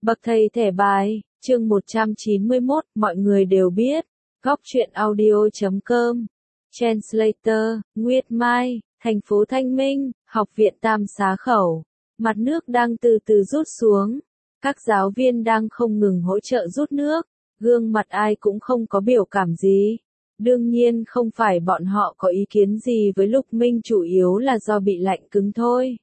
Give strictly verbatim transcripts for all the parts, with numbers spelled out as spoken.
Bậc thầy thẻ bài, chương một trăm chín mươi mốt, mọi người đều biết. Góc truyện audio chấm com. Translator, Nguyệt Mai, thành phố Thanh Minh, học viện Tam Xá Khẩu. Mặt nước đang từ từ rút xuống. Các giáo viên đang không ngừng hỗ trợ rút nước. Gương mặt ai cũng không có biểu cảm gì. Đương nhiên không phải bọn họ có ý kiến gì với Lục Minh, chủ yếu là do bị lạnh cứng thôi.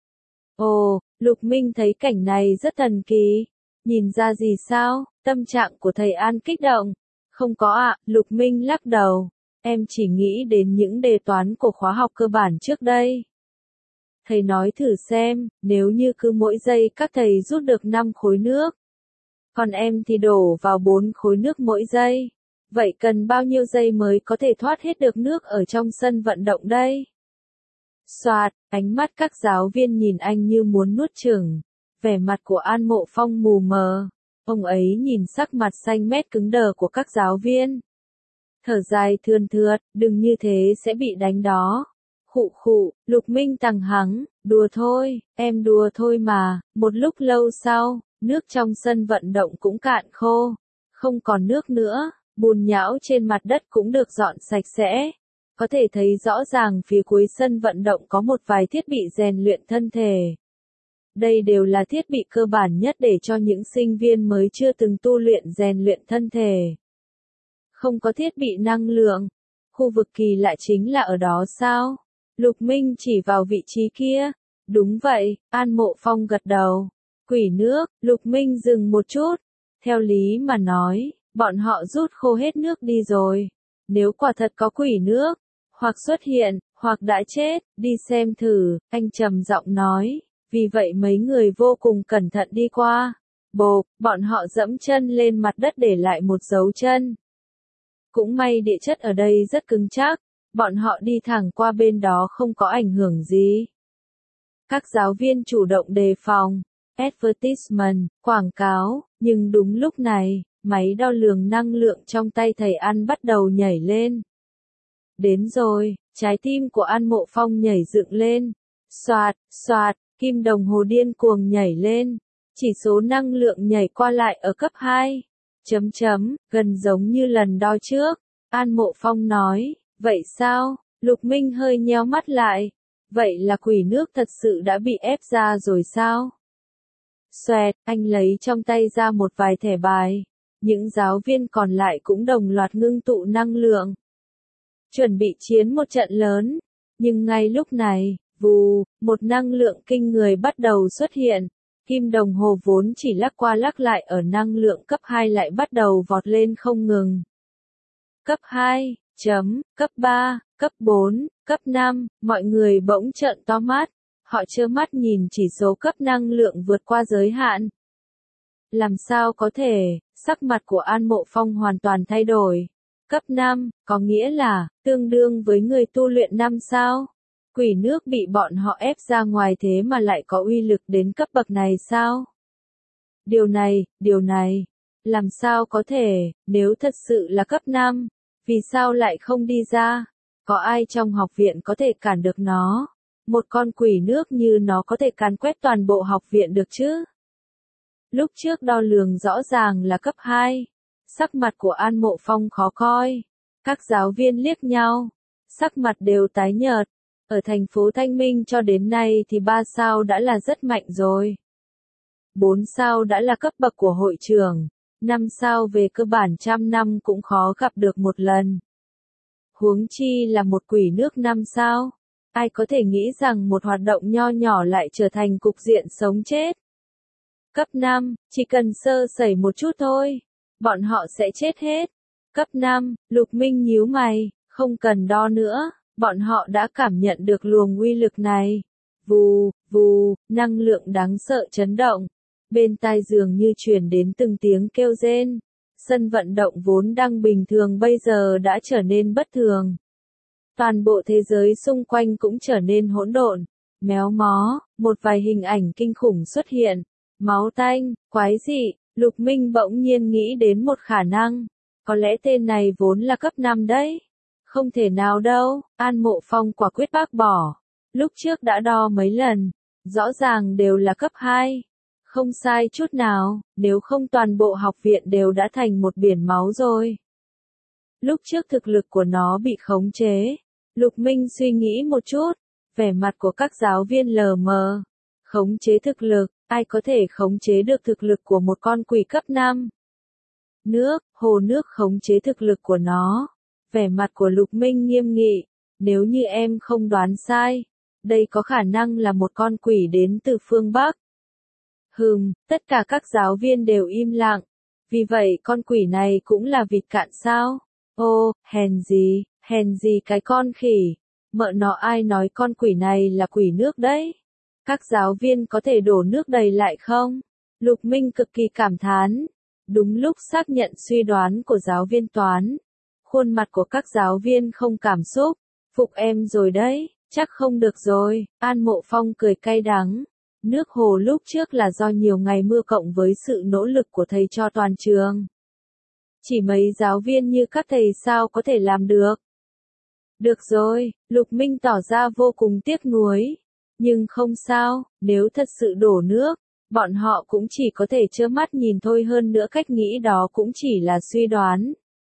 Ồ, Lục Minh thấy cảnh này rất thần kỳ. Nhìn ra gì sao? Tâm trạng của thầy An kích động. Không có ạ, Lục Minh lắc đầu. Em chỉ nghĩ đến những đề toán của khóa học cơ bản trước đây. Thầy nói thử xem, nếu như cứ mỗi giây các thầy rút được năm khối nước. Còn em thì đổ vào bốn khối nước mỗi giây. Vậy cần bao nhiêu giây mới có thể thoát hết được nước ở trong sân vận động đây? Soạt, ánh mắt các giáo viên nhìn anh như muốn nuốt chửng. Vẻ mặt của An Mộ Phong mù mờ. Ông ấy nhìn sắc mặt xanh mét cứng đờ của các giáo viên. Thở dài thườn thượt, đừng như thế sẽ bị đánh đó. Khụ khụ, Lục Minh tằng hắng, đùa thôi, em đùa thôi mà. Một lúc lâu sau, nước trong sân vận động cũng cạn khô. Không còn nước nữa, bùn nhão trên mặt đất cũng được dọn sạch sẽ. Có thể thấy rõ ràng phía cuối sân vận động có một vài thiết bị rèn luyện thân thể. Đây đều là thiết bị cơ bản nhất để cho những sinh viên mới chưa từng tu luyện rèn luyện thân thể. Không có thiết bị năng lượng. Khu vực kỳ lạ chính là ở đó sao? Lục Minh chỉ vào vị trí kia. Đúng vậy, An Mộ Phong gật đầu. Quỷ nước, Lục Minh dừng một chút. Theo lý mà nói, bọn họ rút khô hết nước đi rồi. Nếu quả thật có quỷ nước, hoặc xuất hiện, hoặc đã chết, đi xem thử, anh trầm giọng nói. Vì vậy mấy người vô cùng cẩn thận đi qua. Bộp, bọn họ dẫm chân lên mặt đất để lại một dấu chân. Cũng may địa chất ở đây rất cứng chắc, bọn họ đi thẳng qua bên đó không có ảnh hưởng gì. Các giáo viên chủ động đề phòng. Advertisement, quảng cáo, nhưng đúng lúc này, máy đo lường năng lượng trong tay thầy An bắt đầu nhảy lên. Đến rồi, trái tim của An Mộ Phong nhảy dựng lên. Soạt, soạt, kim đồng hồ điên cuồng nhảy lên. Chỉ số năng lượng nhảy qua lại ở cấp hai. Chấm chấm, gần giống như lần đo trước. An Mộ Phong nói, vậy sao? Lục Minh hơi nheo mắt lại. Vậy là quỷ nước thật sự đã bị ép ra rồi sao? Xoẹt, anh lấy trong tay ra một vài thẻ bài. Những giáo viên còn lại cũng đồng loạt ngưng tụ năng lượng. Chuẩn bị chiến một trận lớn. Nhưng ngay lúc này, vù, một năng lượng kinh người bắt đầu xuất hiện. Kim đồng hồ vốn chỉ lắc qua lắc lại ở năng lượng cấp hai lại bắt đầu vọt lên không ngừng. Cấp hai, chấm, cấp ba, cấp bốn, cấp năm, mọi người bỗng trợn to mắt. Họ trơ mắt nhìn chỉ số cấp năng lượng vượt qua giới hạn. Làm sao có thể, sắc mặt của An Mộ Phong hoàn toàn thay đổi. Cấp năm, có nghĩa là, tương đương với người tu luyện năm sao? Quỷ nước bị bọn họ ép ra ngoài thế mà lại có uy lực đến cấp bậc này sao? Điều này, điều này, làm sao có thể, nếu thật sự là cấp năm, vì sao lại không đi ra? Có ai trong học viện có thể cản được nó? Một con quỷ nước như nó có thể càn quét toàn bộ học viện được chứ? Lúc trước đo lường rõ ràng là cấp hai. Sắc mặt của An Mộ Phong khó coi. Các giáo viên liếc nhau. Sắc mặt đều tái nhợt. Ở thành phố Thanh Minh cho đến nay thì ba sao đã là rất mạnh rồi. Bốn sao đã là cấp bậc của hội trưởng. Năm sao về cơ bản trăm năm cũng khó gặp được một lần. Huống chi là một quỷ nước năm sao. Ai có thể nghĩ rằng một hoạt động nho nhỏ lại trở thành cục diện sống chết. Cấp năm, chỉ cần sơ sẩy một chút thôi. Bọn họ sẽ chết hết. Cấp năm, Lục Minh nhíu mày, không cần đo nữa. Bọn họ đã cảm nhận được luồng uy lực này. Vù, vù, năng lượng đáng sợ chấn động. Bên tai dường như truyền đến từng tiếng kêu rên. Sân vận động vốn đang bình thường bây giờ đã trở nên bất thường. Toàn bộ thế giới xung quanh cũng trở nên hỗn độn. Méo mó, một vài hình ảnh kinh khủng xuất hiện. Máu tanh, quái dị, Lục Minh bỗng nhiên nghĩ đến một khả năng. Có lẽ tên này vốn là cấp năm đấy. Không thể nào đâu, An Mộ Phong quả quyết bác bỏ. Lúc trước đã đo mấy lần, rõ ràng đều là cấp hai. Không sai chút nào, nếu không toàn bộ học viện đều đã thành một biển máu rồi. Lúc trước thực lực của nó bị khống chế. Lục Minh suy nghĩ một chút, vẻ mặt của các giáo viên lờ mờ. Khống chế thực lực, ai có thể khống chế được thực lực của một con quỷ cấp năm? Nước, hồ nước khống chế thực lực của nó. Vẻ mặt của Lục Minh nghiêm nghị, nếu như em không đoán sai, đây có khả năng là một con quỷ đến từ phương Bắc. Hừm, tất cả các giáo viên đều im lặng. Vì vậy con quỷ này cũng là vịt cạn sao? Ô, hèn gì, hèn gì cái con khỉ. Mợ nó ai nói con quỷ này là quỷ nước đấy? Các giáo viên có thể đổ nước đầy lại không? Lục Minh cực kỳ cảm thán. Đúng lúc xác nhận suy đoán của giáo viên toán. Khuôn mặt của các giáo viên không cảm xúc. Phục em rồi đấy, chắc không được rồi. An Mộ Phong cười cay đắng. Nước hồ lúc trước là do nhiều ngày mưa cộng với sự nỗ lực của thầy cho toàn trường. Chỉ mấy giáo viên như các thầy sao có thể làm được. Được rồi, Lục Minh tỏ ra vô cùng tiếc nuối. Nhưng không sao, nếu thật sự đổ nước, bọn họ cũng chỉ có thể trơ mắt nhìn thôi, hơn nữa cách nghĩ đó cũng chỉ là suy đoán.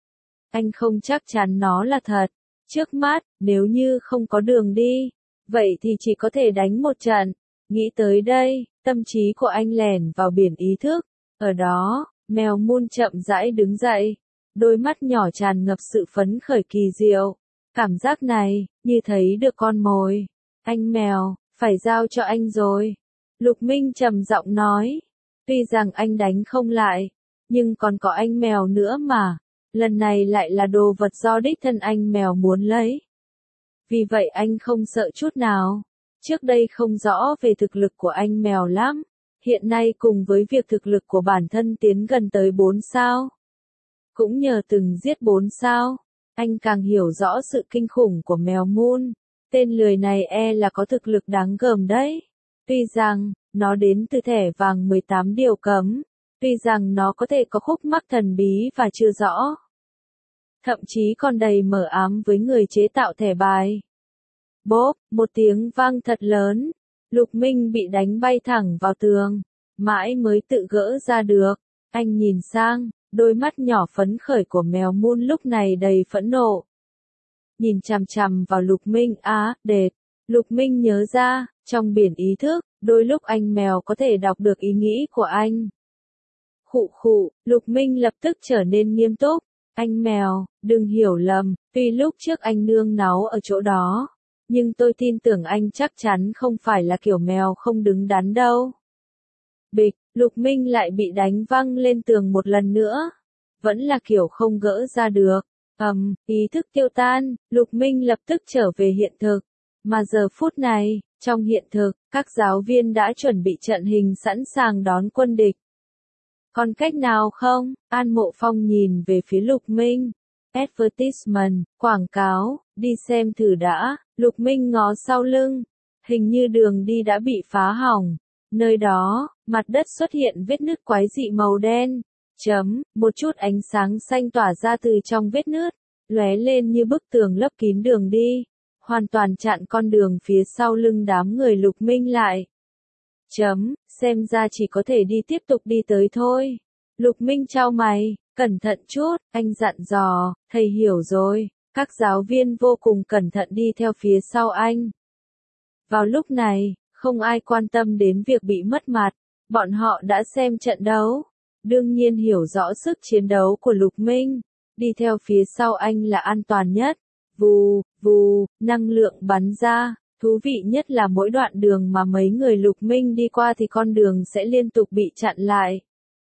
Anh không chắc chắn nó là thật. Trước mắt, nếu như không có đường đi, vậy thì chỉ có thể đánh một trận. Nghĩ tới đây, tâm trí của anh lẻn vào biển ý thức. Ở đó, mèo Moon chậm rãi đứng dậy. Đôi mắt nhỏ tràn ngập sự phấn khởi kỳ diệu. Cảm giác này, như thấy được con mồi. Anh mèo, phải giao cho anh rồi. Lục Minh trầm giọng nói. Tuy rằng anh đánh không lại, nhưng còn có anh mèo nữa mà. Lần này lại là đồ vật do đích thân anh mèo muốn lấy. Vì vậy anh không sợ chút nào. Trước đây không rõ về thực lực của anh mèo lắm. Hiện nay cùng với việc thực lực của bản thân tiến gần tới bốn sao. Cũng nhờ từng giết bốn sao, anh càng hiểu rõ sự kinh khủng của mèo Moon. Tên lười này e là có thực lực đáng gờm đấy. Tuy rằng, nó đến từ thẻ vàng mười tám điều cấm. Tuy rằng nó có thể có khúc mắc thần bí và chưa rõ. Thậm chí còn đầy mờ ám với người chế tạo thẻ bài. Bốp, một tiếng vang thật lớn. Lục Minh bị đánh bay thẳng vào tường. Mãi mới tự gỡ ra được. Anh nhìn sang, đôi mắt nhỏ phấn khởi của mèo Moon lúc này đầy phẫn nộ. Nhìn chằm chằm vào Lục Minh á, đệt. Lục Minh nhớ ra, trong biển ý thức, đôi lúc anh mèo có thể đọc được ý nghĩ của anh. Khụ khụ, Lục Minh lập tức trở nên nghiêm túc. Anh mèo, đừng hiểu lầm, tuy lúc trước anh nương náu ở chỗ đó. Nhưng tôi tin tưởng anh chắc chắn không phải là kiểu mèo không đứng đắn đâu. Bịch, Lục Minh lại bị đánh văng lên tường một lần nữa. Vẫn là kiểu không gỡ ra được. Ầm, um, ý thức tiêu tan, Lục Minh lập tức trở về hiện thực. Mà giờ phút này, trong hiện thực, các giáo viên đã chuẩn bị trận hình sẵn sàng đón quân địch. Còn cách nào không? An Mộ Phong nhìn về phía Lục Minh. Advertisement, quảng cáo, đi xem thử đã. Lục Minh ngó sau lưng. Hình như đường đi đã bị phá hỏng. Nơi đó, mặt đất xuất hiện vết nứt quái dị màu đen. Chấm, một chút ánh sáng xanh tỏa ra từ trong vết nứt, lóe lên như bức tường lấp kín đường đi, hoàn toàn chặn con đường phía sau lưng đám người Lục Minh lại. Chấm, xem ra chỉ có thể đi tiếp tục đi tới thôi. Lục Minh chau mày, cẩn thận chút, anh dặn dò, thầy hiểu rồi. Các giáo viên vô cùng cẩn thận đi theo phía sau anh. Vào lúc này, không ai quan tâm đến việc bị mất mặt, bọn họ đã xem trận đấu. Đương nhiên hiểu rõ sức chiến đấu của Lục Minh, đi theo phía sau anh là an toàn nhất. Vù, vù, năng lượng bắn ra, thú vị nhất là mỗi đoạn đường mà mấy người Lục Minh đi qua thì con đường sẽ liên tục bị chặn lại.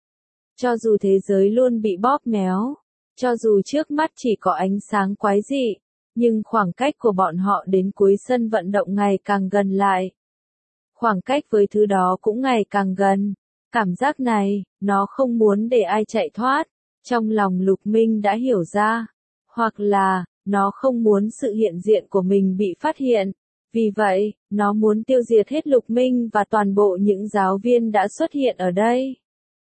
Cho dù thế giới luôn bị bóp méo, cho dù trước mắt chỉ có ánh sáng quái dị, nhưng khoảng cách của bọn họ đến cuối sân vận động ngày càng gần lại. Khoảng cách với thứ đó cũng ngày càng gần. Cảm giác này, nó không muốn để ai chạy thoát. Trong lòng Lục Minh đã hiểu ra. Hoặc là, nó không muốn sự hiện diện của mình bị phát hiện. Vì vậy, nó muốn tiêu diệt hết Lục Minh và toàn bộ những giáo viên đã xuất hiện ở đây.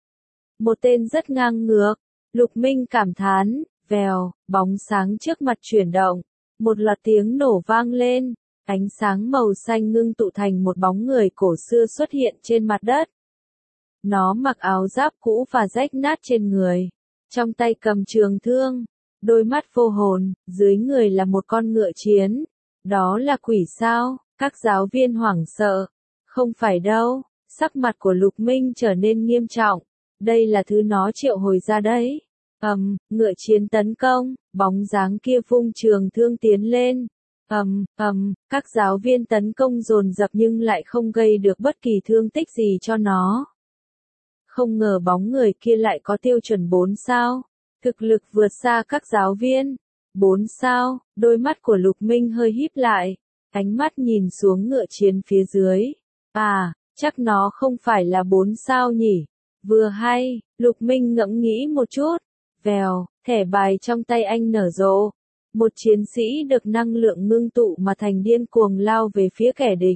Một tên rất ngang ngược. Lục Minh cảm thán, vèo, bóng sáng trước mặt chuyển động. Một loạt tiếng nổ vang lên. Ánh sáng màu xanh ngưng tụ thành một bóng người cổ xưa xuất hiện trên mặt đất. Nó mặc áo giáp cũ và rách nát trên người, trong tay cầm trường thương, đôi mắt vô hồn, dưới người là một con ngựa chiến. Đó là quỷ sao? Các giáo viên hoảng sợ. Không phải đâu, sắc mặt của Lục Minh trở nên nghiêm trọng. Đây là thứ nó triệu hồi ra đấy. Ầm, um, ngựa chiến tấn công, bóng dáng kia vung trường thương tiến lên. Ầm, um, ầm, um, các giáo viên tấn công dồn dập nhưng lại không gây được bất kỳ thương tích gì cho nó. Không ngờ bóng người kia lại có tiêu chuẩn bốn sao. Thực lực vượt xa các giáo viên. bốn sao, đôi mắt của Lục Minh hơi híp lại. Ánh mắt nhìn xuống ngựa chiến phía dưới. À, chắc nó không phải là bốn sao nhỉ. Vừa hay, Lục Minh ngẫm nghĩ một chút. Vèo, thẻ bài trong tay anh nở rộ. Một chiến sĩ được năng lượng ngưng tụ mà thành điên cuồng lao về phía kẻ địch.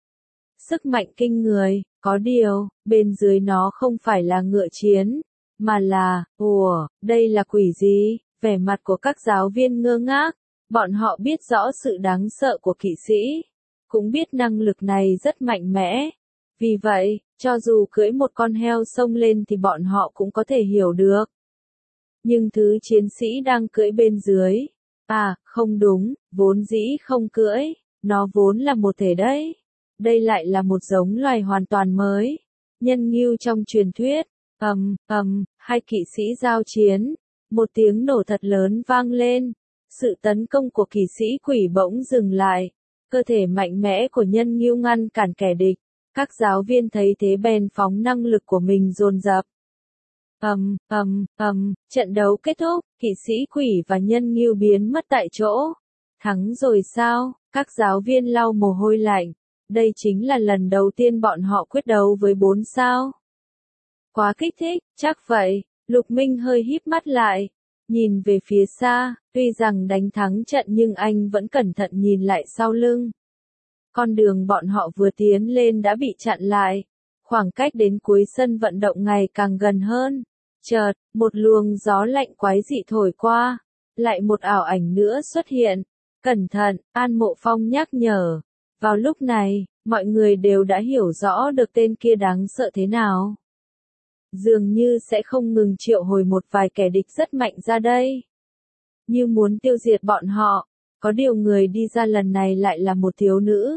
Sức mạnh kinh người, có điều, bên dưới nó không phải là ngựa chiến, mà là, ủa, đây là quỷ gì? Vẻ mặt của các giáo viên ngơ ngác, bọn họ biết rõ sự đáng sợ của kỵ sĩ, cũng biết năng lực này rất mạnh mẽ. Vì vậy, cho dù cưỡi một con heo xông lên thì bọn họ cũng có thể hiểu được. Nhưng thứ chiến sĩ đang cưỡi bên dưới, à, không đúng, vốn dĩ không cưỡi, nó vốn là một thể đấy. Đây lại là một giống loài hoàn toàn mới. Nhân ngưu trong truyền thuyết. Ầm, ầm, hai kỵ sĩ giao chiến. Một tiếng nổ thật lớn vang lên. Sự tấn công của kỵ sĩ quỷ bỗng dừng lại. Cơ thể mạnh mẽ của nhân ngưu ngăn cản kẻ địch. Các giáo viên thấy thế bèn phóng năng lực của mình dồn dập. Ầm, ầm, ầm, trận đấu kết thúc, kỵ sĩ quỷ và nhân ngưu biến mất tại chỗ. Thắng rồi sao? Các giáo viên lau mồ hôi lạnh. Đây chính là lần đầu tiên bọn họ quyết đấu với bốn sao. Quá kích thích, chắc vậy. Lục Minh hơi híp mắt lại, nhìn về phía xa, tuy rằng đánh thắng trận nhưng anh vẫn cẩn thận nhìn lại sau lưng. Con đường bọn họ vừa tiến lên đã bị chặn lại, khoảng cách đến cuối sân vận động ngày càng gần hơn. Chợt, một luồng gió lạnh quái dị thổi qua, lại một ảo ảnh nữa xuất hiện. Cẩn thận, An Mộ Phong nhắc nhở. Vào lúc này, mọi người đều đã hiểu rõ được tên kia đáng sợ thế nào. Dường như sẽ không ngừng triệu hồi một vài kẻ địch rất mạnh ra đây. Như muốn tiêu diệt bọn họ, có điều người đi ra lần này lại là một thiếu nữ.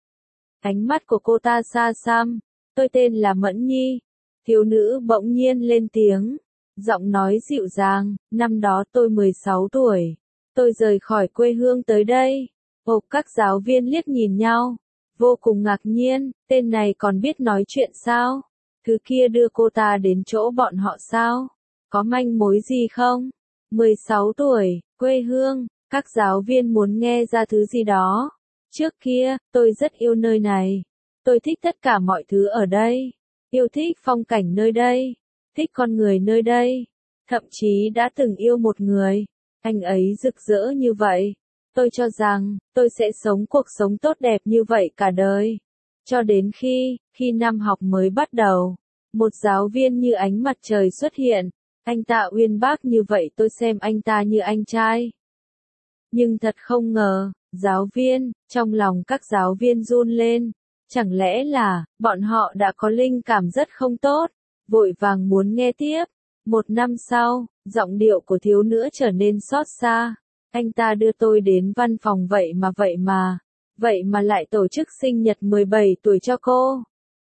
Ánh mắt của cô ta xa xăm, tôi tên là Mẫn Nhi. Thiếu nữ bỗng nhiên lên tiếng, giọng nói dịu dàng, năm đó tôi mười sáu tuổi. Tôi rời khỏi quê hương tới đây. Ồ, các giáo viên liếc nhìn nhau, vô cùng ngạc nhiên, tên này còn biết nói chuyện sao? Thứ kia đưa cô ta đến chỗ bọn họ sao? Có manh mối gì không? mười sáu tuổi, quê hương, các giáo viên muốn nghe ra thứ gì đó. Trước kia, tôi rất yêu nơi này. Tôi thích tất cả mọi thứ ở đây. Yêu thích phong cảnh nơi đây. Thích con người nơi đây. Thậm chí đã từng yêu một người. Anh ấy rực rỡ như vậy. Tôi cho rằng, tôi sẽ sống cuộc sống tốt đẹp như vậy cả đời. Cho đến khi, khi năm học mới bắt đầu, một giáo viên như ánh mặt trời xuất hiện. Anh ta uyên bác như vậy tôi xem anh ta như anh trai. Nhưng thật không ngờ, giáo viên, trong lòng các giáo viên run lên. Chẳng lẽ là, bọn họ đã có linh cảm rất không tốt, vội vàng muốn nghe tiếp. Một năm sau, giọng điệu của thiếu nữ trở nên xót xa. Anh ta đưa tôi đến văn phòng vậy mà vậy mà, vậy mà lại tổ chức sinh nhật mười bảy tuổi cho cô.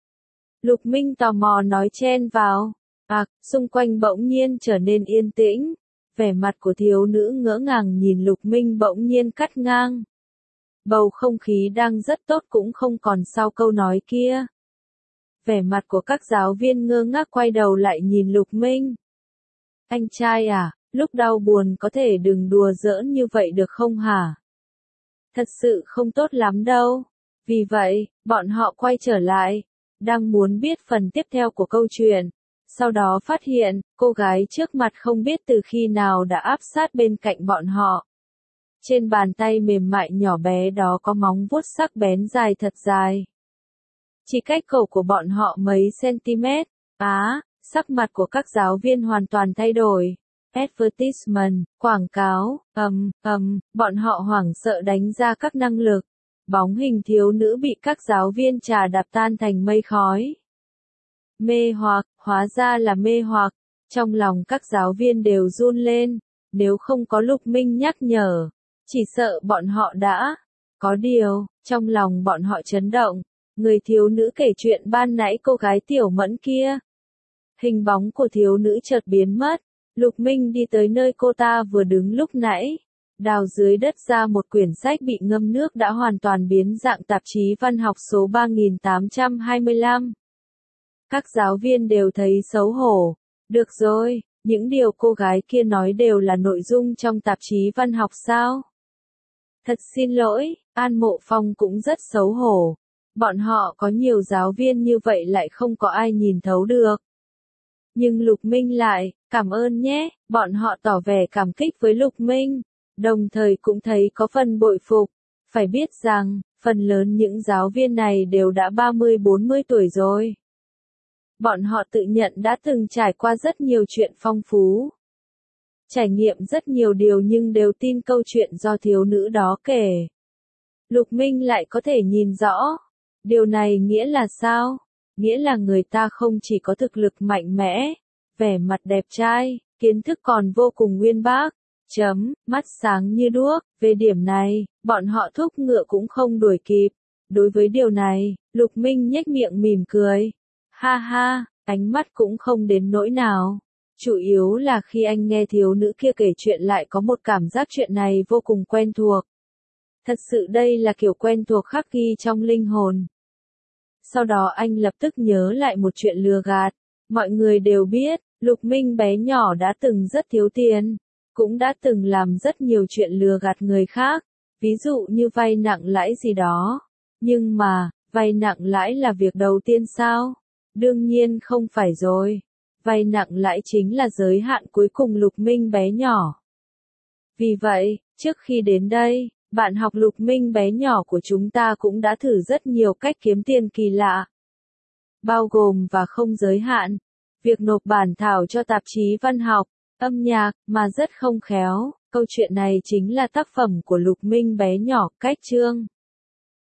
Lục Minh tò mò nói chen vào. À, xung quanh bỗng nhiên trở nên yên tĩnh. Vẻ mặt của thiếu nữ ngỡ ngàng nhìn Lục Minh bỗng nhiên cắt ngang. Bầu không khí đang rất tốt cũng không còn sau câu nói kia. Vẻ mặt của các giáo viên ngơ ngác quay đầu lại nhìn Lục Minh. Anh trai à, lúc đau buồn có thể đừng đùa giỡn như vậy được không hả? Thật sự không tốt lắm đâu. Vì vậy, bọn họ quay trở lại, đang muốn biết phần tiếp theo của câu chuyện. Sau đó phát hiện, cô gái trước mặt không biết từ khi nào đã áp sát bên cạnh bọn họ. Trên bàn tay mềm mại nhỏ bé đó có móng vuốt sắc bén dài thật dài. Chỉ cách cổ của bọn họ mấy cm. Á, sắc mặt của các giáo viên hoàn toàn thay đổi. Advertisement, quảng cáo, ầm, ầm, bọn họ hoảng sợ đánh ra các năng lực. Bóng hình thiếu nữ bị các giáo viên trà đạp tan thành mây khói. Mê hoặc, hóa ra là mê hoặc. Trong lòng các giáo viên đều run lên, nếu không có Lục Minh nhắc nhở, chỉ sợ bọn họ đã. Có điều, trong lòng bọn họ chấn động, người thiếu nữ kể chuyện ban nãy cô gái Tiểu Mẫn kia. Hình bóng của thiếu nữ chợt biến mất, Lục Minh đi tới nơi cô ta vừa đứng lúc nãy, đào dưới đất ra một quyển sách bị ngâm nước đã hoàn toàn biến dạng tạp chí văn học số ba nghìn tám trăm hai mươi lăm. Các giáo viên đều thấy xấu hổ. Được rồi, những điều cô gái kia nói đều là nội dung trong tạp chí văn học sao? Thật xin lỗi, An Mộ Phong cũng rất xấu hổ. Bọn họ có nhiều giáo viên như vậy lại không có ai nhìn thấu được. Nhưng Lục Minh lại, cảm ơn nhé, bọn họ tỏ vẻ cảm kích với Lục Minh, đồng thời cũng thấy có phần bội phục. Phải biết rằng, phần lớn những giáo viên này đều đã ba mươi bốn mươi tuổi rồi. Bọn họ tự nhận đã từng trải qua rất nhiều chuyện phong phú. Trải nghiệm rất nhiều điều nhưng đều tin câu chuyện do thiếu nữ đó kể. Lục Minh lại có thể nhìn rõ. Điều này nghĩa là sao? Nghĩa là người ta không chỉ có thực lực mạnh mẽ, vẻ mặt đẹp trai, kiến thức còn vô cùng uyên bác. Chấm, mắt sáng như đuốc. Về điểm này, bọn họ thúc ngựa cũng không đuổi kịp. Đối với điều này, Lục Minh nhếch miệng mỉm cười. Ha ha, ánh mắt cũng không đến nỗi nào. Chủ yếu là khi anh nghe thiếu nữ kia kể chuyện lại có một cảm giác chuyện này vô cùng quen thuộc. Thật sự đây là kiểu quen thuộc khắc ghi trong linh hồn. Sau đó anh lập tức nhớ lại một chuyện lừa gạt. Mọi người đều biết, Lục Minh bé nhỏ đã từng rất thiếu tiền, cũng đã từng làm rất nhiều chuyện lừa gạt người khác, ví dụ như vay nặng lãi gì đó. Nhưng mà, vay nặng lãi là việc đầu tiên sao? Đương nhiên không phải rồi. Vay nặng lãi chính là giới hạn cuối cùng Lục Minh bé nhỏ. Vì vậy, trước khi đến đây, bạn học Lục Minh bé nhỏ của chúng ta cũng đã thử rất nhiều cách kiếm tiền kỳ lạ. Bao gồm và không giới hạn, việc nộp bản thảo cho tạp chí văn học, âm nhạc, mà rất không khéo. Câu chuyện này chính là tác phẩm của Lục Minh bé nhỏ, cách chương.